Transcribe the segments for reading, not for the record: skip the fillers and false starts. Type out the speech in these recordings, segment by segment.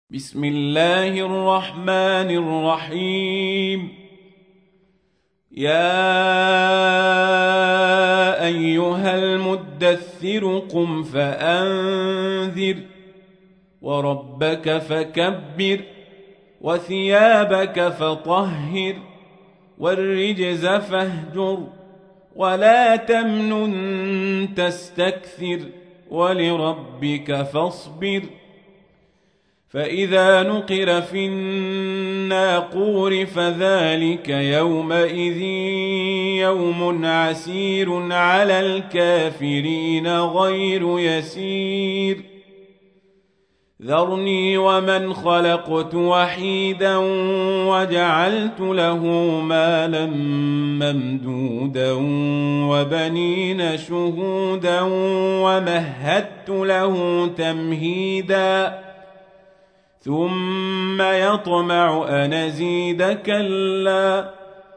بسم الله الرحمن الرحيم. يا أيها المدثر قم فأنذر وربك فكبر وثيابك فطهر والرجز فاهجر ولا تمنن تستكثر ولربك فاصبر. فإذا نقر في الناقور فذلك يومئذ يوم عسير على الكافرين غير يسير. ذرني ومن خلقت وحيدا وجعلت له مالا ممدودا وبنين شهودا ومهدت له تمهيدا ثم يطمع أن أزيد كلا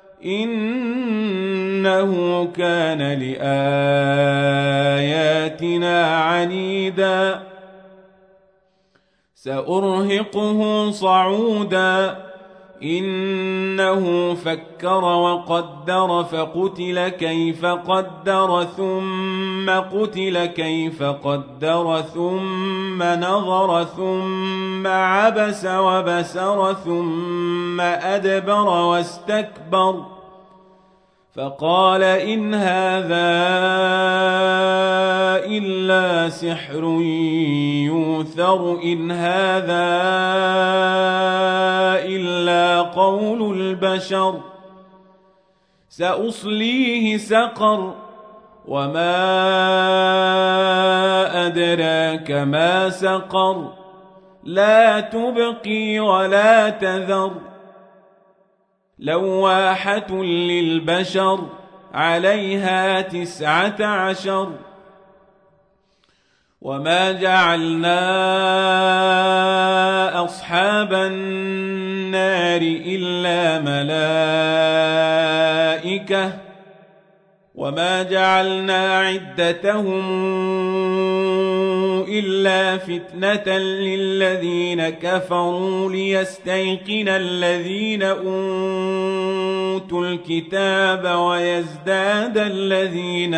إنه كان لآياتنا عنيدا. سأرهقه صعودا إنه فكر وقدر فقتل كيف قدر ثم قتل كيف قدر ثم نظر ثم عبس وبسر ثم أدبر واستكبر فقال إن هذا إلا سحر يؤثر إن هذا إلا قول البشر. سأصليه سقر وما أدراك ما سقر لا تبقي ولا تذر لواحة للبشر عليها 19. وما جعلنا أصحاب النار إلا ملائكة وما جعلنا عدتهم إلا فتنة للذين كفروا ليستيقن الذين أوتوا الكتاب ويزداد الذين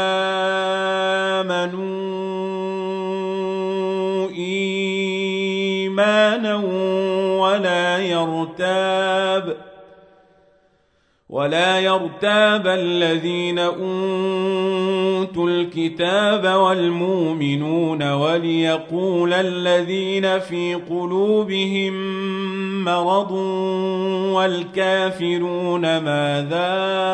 آمنوا إيمانا ولا يرتاب الذين أوتوا الكتاب والمؤمنون وليقول الذين في قلوبهم مرض والكافرون ماذا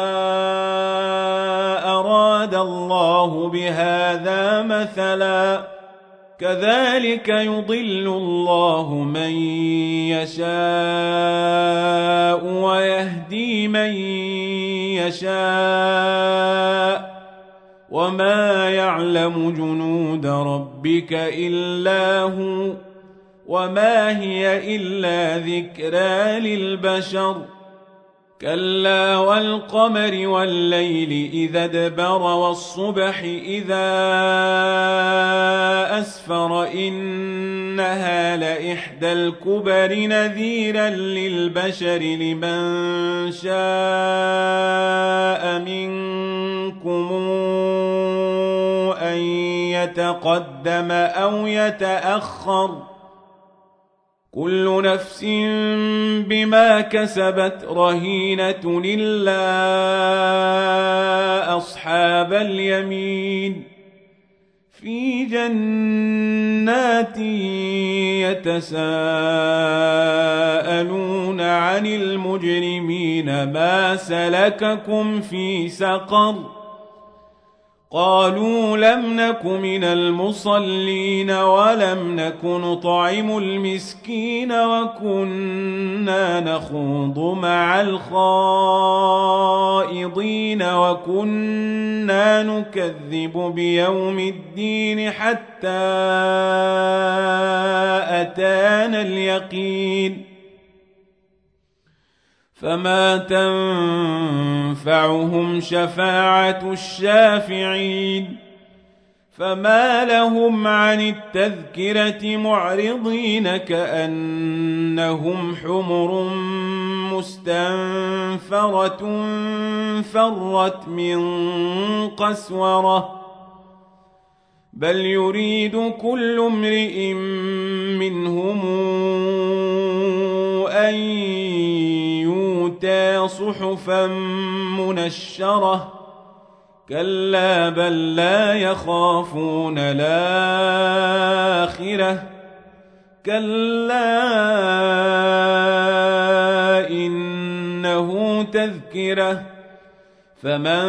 أراد الله بهذا مثلا كذلك يضل الله من يشاء ويهدي من يشاء وما يعلم جنود ربك إلا هو وما هي إلا ذكرى للبشر. كلا والقمر والليل إذا ادبر والصبح إذا أسفر إنها لإحدى الكبر نذيرا للبشر لمن شاء منكم أن يتقدم أو يتأخر كل نفس بما كسبت رهينة إلا أصحاب اليمين في جنات يتساءلون عن المجرمين ما سلككم في سقر قالوا لم نك من المصلين ولم نك نطعم المسكين وكنا نخوض مع الخائضين وكنا نكذب بيوم الدين حتى أتانا اليقين فما تنفعهم شفاعة الشافعين فما لهم عن التذكرة معرضين كأنهم حمر مستنفرة فرت من قسورة بل يريد كل امرئ منهم أن يؤتى صحفا منشرة كلا بل لا يخافون الآخرة كلا إنه تذكرة فمن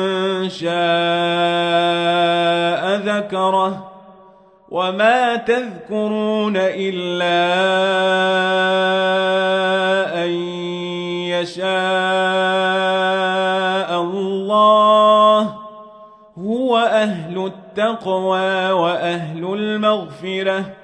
شاء ذكره وما تذكرون إلا أن يشاء الله هو أهل التقوى وأهل المغفرة